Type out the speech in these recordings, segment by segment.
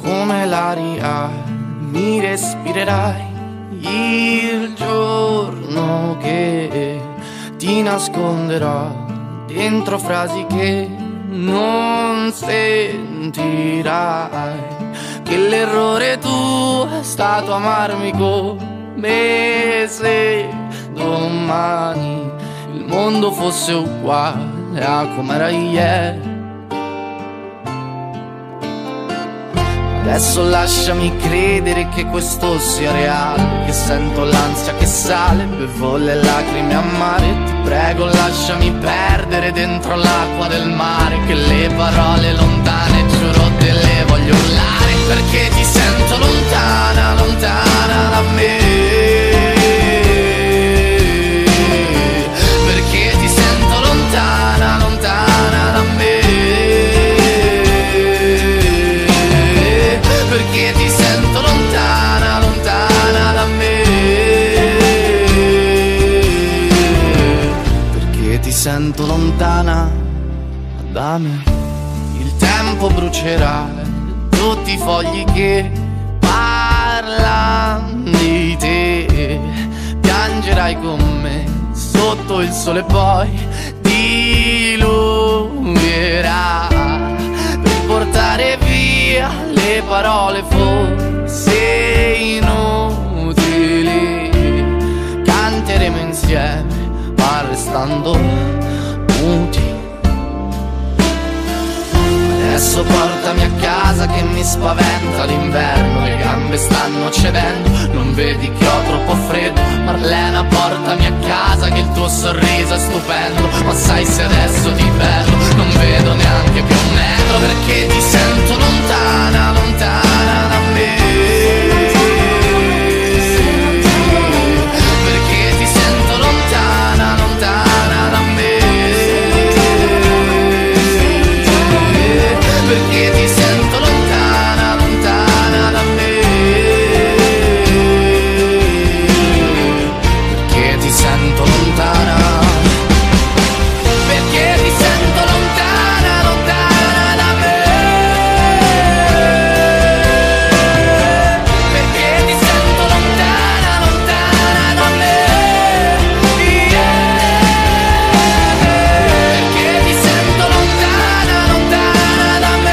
come l'aria mi respirerai il giorno che ti nasconderò dentro frasi che non sentirai, che l'errore tuo è stato amarmi come se domani il mondo fosse uguale a com'era ieri. Adesso lasciami credere che questo sia reale, che sento l'ansia che sale, bevo le lacrime amare. Ti prego lasciami perdere dentro l'acqua del mare, che le parole lontane giuro te le voglio urlare, perché ti sento lontana, lontana da me, perché ti sento lontana, lontana da me, perché ti sento lontana, lontana da me, perché ti sento lontana da me. Il tempo brucerà tutti i fogli che parlano di te, piangerai con me sotto il sole, poi diluvierà per portare via le parole forse inutili. Canteremo insieme ma restando muti. Adesso portami a casa che mi spaventa l'inverno, le gambe stanno cedendo, non vedi che ho troppo freddo. Marlena portami a casa che il tuo sorriso è stupendo, ma sai se adesso ti perdo non vedo neanche più un metro, perché ti sento lontana, lontana da me, perché ti sento lontana, lontana da me, perché ti sento lontana, lontana da me, perché ti sento lontana, perché ti sento lontana, lontana da me, perché ti sento lontana, lontana da me, perché ti sento lontana, lontana da me,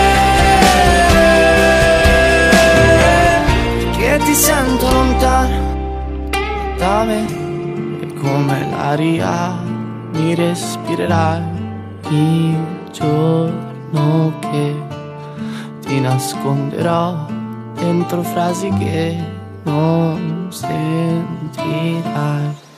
perché ti sento lontana da me, e come l'aria mi respirerai il giorno che ti nasconderò dentro frasi che non sentirai.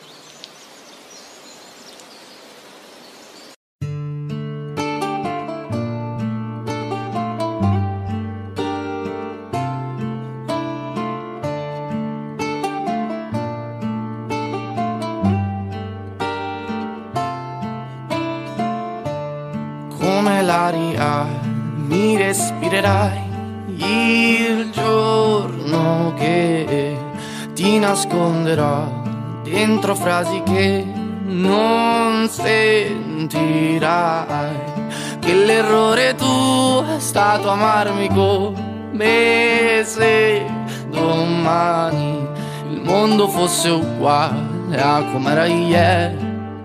Come l'aria mi respirerai il giorno che ti nasconderò dentro frasi che non sentirai, che l'errore tuo è stato amarmi come se domani il mondo fosse uguale a com'era ieri.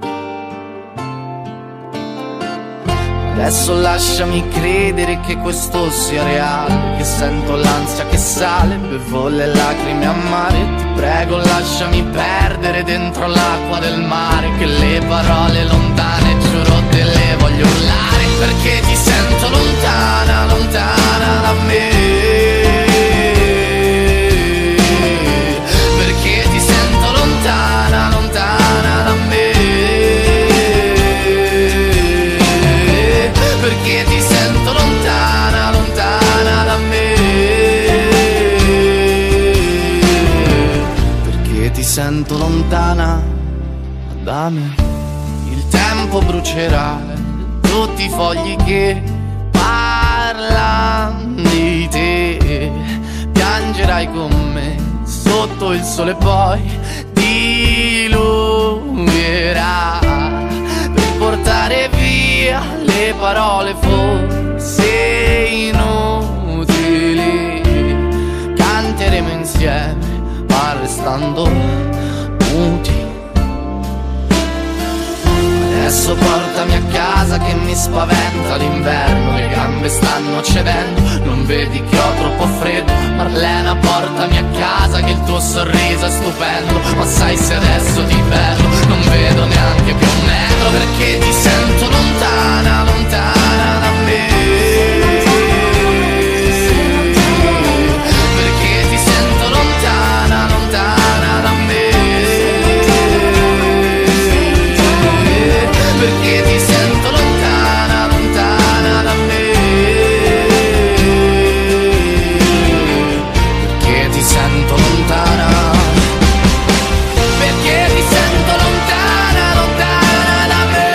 Adesso lasciami credere che questo sia reale, che sento l'ansia che sale, bevo le lacrime amare. Ti prego lasciami perdere dentro l'acqua del mare, che le parole lontane giuro te le voglio urlare, perché ti sento lontana, lontana da me, perché ti sento lontana, lontana da me, perché ti sento lontana, lontana da me, perché ti sento lontana da me. Il tempo brucerà tutti i fogli che parlano di te, piangerai con me sotto il sole, poi diluvierà per portare via le parole forse inutili. spaventa l'inverno, le gambe stanno cedendo, non vedi che ho troppo freddo? Marlena, portami a casa che il tuo sorriso è stupendo. Ma sai se adesso ti perdo, non vedo neanche più un metro, perché ti sento lontana, lontana da me. Perché ti sento lontana, lontana da me. Perché ti sento lontana, lontana da me. Perché ti sento lontana. Perché ti sento lontana, lontana da me.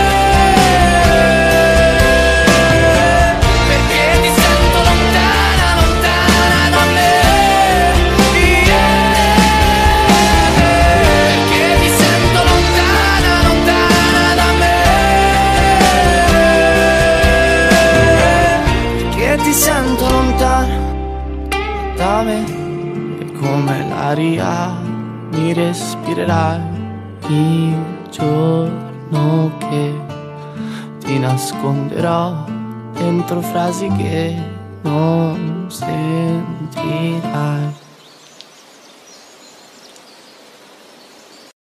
Perché ti sento lontana, lontana da me. Yeah. Perché ti sento lontana, lontana da me. Perché ti sento lontana da me. E come l'aria mi respirerai il giorno che ti nasconderò dentro frasi che non sentirai.